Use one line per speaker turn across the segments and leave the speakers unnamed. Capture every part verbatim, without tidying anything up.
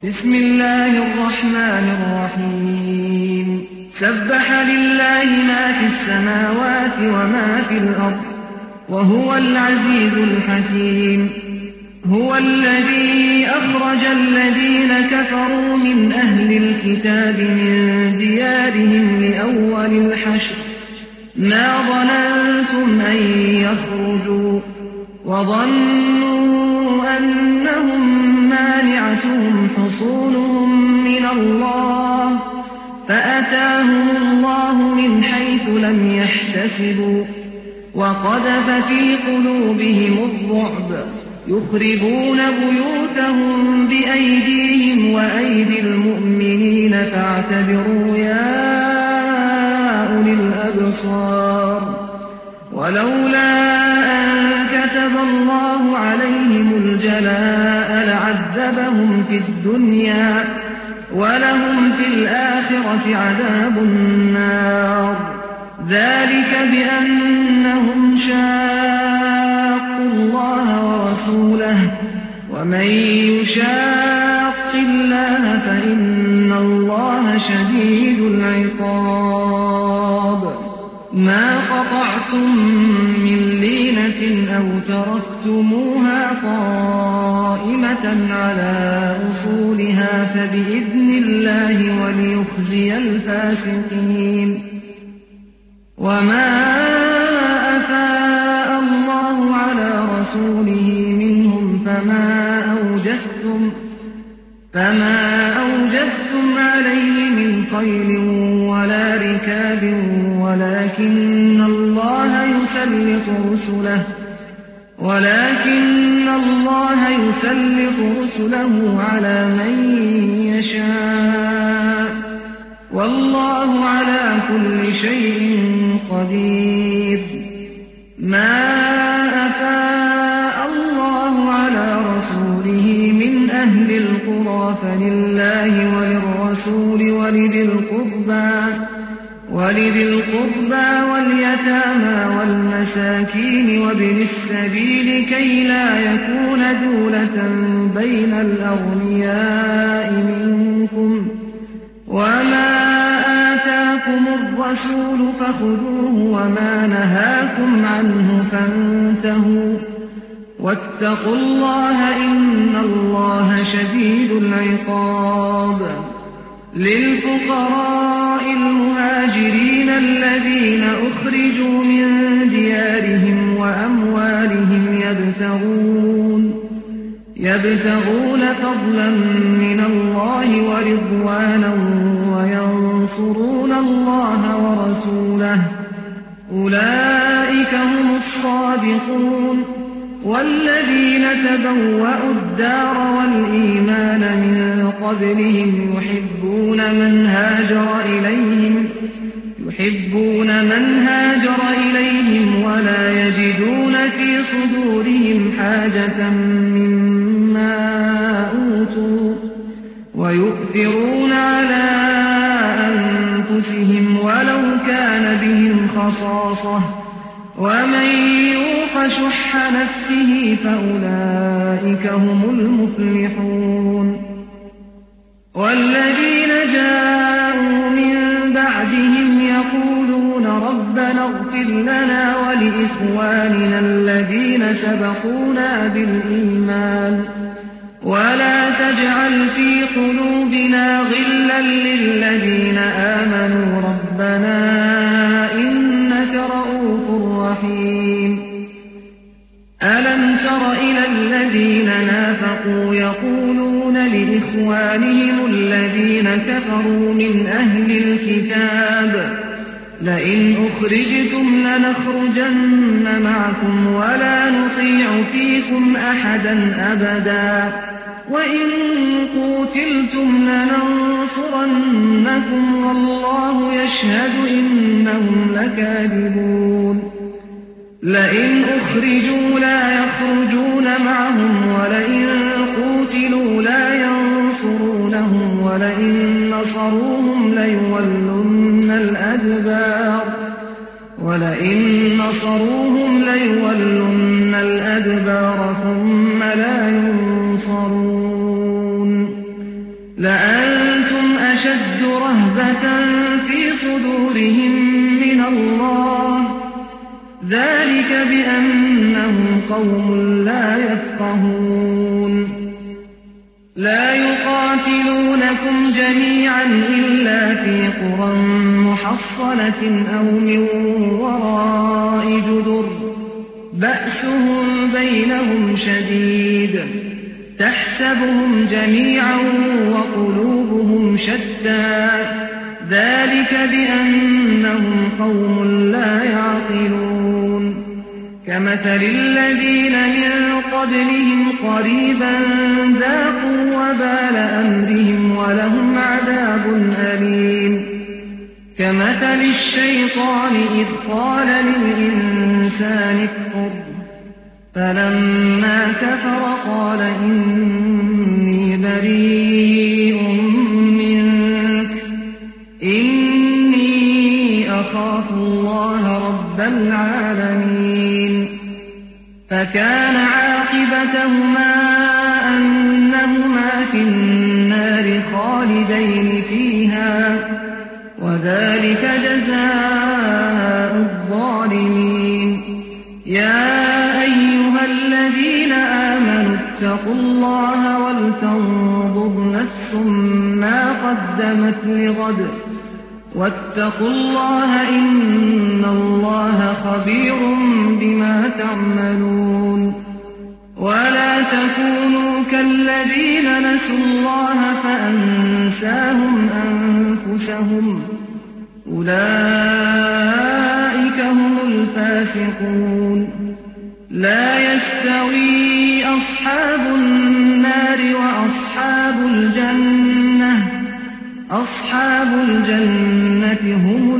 بسم الله الرحمن الرحيم سبح لله ما في السماوات وما في الأرض وهو العزيز الحكيم. هو الذي أخرج الذين كفروا من أهل الكتاب من ديارهم لأول الحشر ما ظننتم أن يخرجوا وظنوا أنهم مانعتهم حصونهم من الله فأتاهم الله من حيث لم يحتسبوا وقذف في قلوبهم الرعب يخربون بيوتهم بأيديهم وأيدي المؤمنين فاعتبروا يا أولي الأبصار. ولولا أن كتب الله عليهم الجلاء لعذبهم في الدنيا ولهم في الآخرة عذاب النار ذلك بأنهم شاقوا الله ورسوله ومن يشاق الله فإن الله شديد العقاب. ما قطعتم من لينة أو تركتموها قائمة على أصولها فبإذن الله وليخزي الفاسقين. وما أفاء الله على رسوله منهم فما أوجفتم فما أوجفتم عليه من خيل ولا ركاب ولكن الله يسلط رسله ولكن الله يسلط رسله على من يشاء والله على كل شيء قدير. ما أفاء الله على رسوله من أهل القرى فلله وللرسول ولذي القربى ولذي القربى واليتامى والمساكين وابن السبيل كي لا يكون دولة بين الأغنياء منكم وما آتاكم الرسول فخذوه وما نهاكم عنه فانتهوا واتقوا الله إن الله شديد العقاب. للفقراء المهاجرين الذين أخرجوا من ديارهم وأموالهم يبتغون يبتغون فضلا من الله ورضوانا وينصرون الله ورسوله أولئك هم الصادقون. والذين تبوأوا الدار والإيمان من قبلهم يحبون من هاجر إليهم يحبون من هاجر إليهم ولا يجدون في صدورهم حاجة مما أوتوا ويؤثرون على أنفسهم ولو كان بهم خصاصة ومن يوق شح نفسه فأولئك هم المفلحون. والذين جاءوا من بعدهم يقولون ربنا اغفر لنا ولإخواننا الذين سبقونا بالإيمان ولا تجعل في قلوبنا غلا للذين آمنوا ربنا إنك رؤوف رحيم. ألم تر إلى الذين نافقوا يقولون لإخوانهم الذين كفروا من أهل الكتاب لئن أخرجتم لنخرجن معكم ولا نطيع فيكم أحدا أبدا وإن قوتلتم لننصرنكم والله يشهد إنهم لكاذبون. لئن أخرجوا لا يخرجون معهم ولئن قوتلوا لا ينصرونهم ولئن نصروهم ليولن الأدبار ولئن نصروهم ليولن الأدبار ثم لا ينصرون. لأنتم أشد رهبة في صدورهم من الله ذلك بأنهم قوم لا يفقهون لا يقاتلونكم جميعا إلا في قرى محصنة أو من وراء جدر بأسهم بينهم شديد تحسبهم جميعا وقلوبهم شتى ذلك بأنهم قوم لا يعقلون كمثل الذين من قبلهم قريبا ذاقوا وبال أمرهم ولهم عذاب أليم كمثل الشيطان إذ قال للإنسان اكفر فلما كفر قال إني بريء منك إني أخاف الله رب العالمين فكان عاقبتهما أنهما في النار خالدين فيها وذلك جزاء الظالمين يا أيها الذين آمنوا اتقوا الله ولتنظر نفس ما قدمت لغد واتقوا الله إن الله خبير بما تعملون ولا تكونوا كالذين نسوا الله فأنساهم أنفسهم أولئك هم الفاسقون لا يستوي أصحاب النار وأصحاب الجنة أصحاب الجنة هم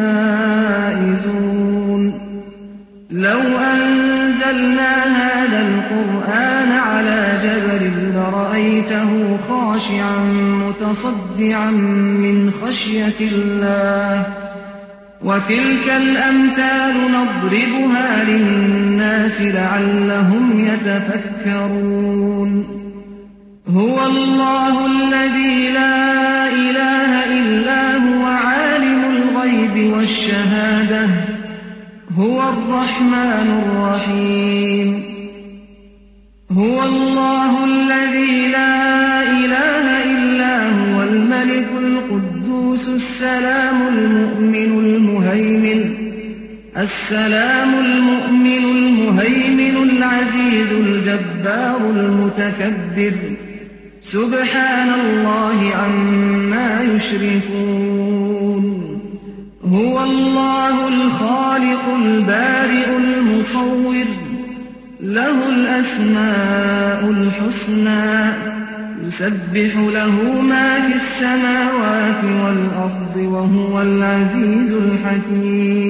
الفائزون لو أنزلنا هذا القرآن على جبل لرأيته خاشعا متصدعا من خشية الله وتلك الأمثال نضربها للناس لعلهم يتفكرون هو الله الذي لا إله إلا هو عالم الغيب والشهادة هو الرحمن الرحيم هو الله الذي لا إله إلا هو الملك القدوس السلام المؤمن المهيمن السلام المؤمن المهيمن العزيز الجبار المتكبر سبحان الله عما يشركون هو الله الخالق البارئ المصور له الأسماء الحسنى يسبح له ما في السماوات والأرض وهو العزيز الحكيم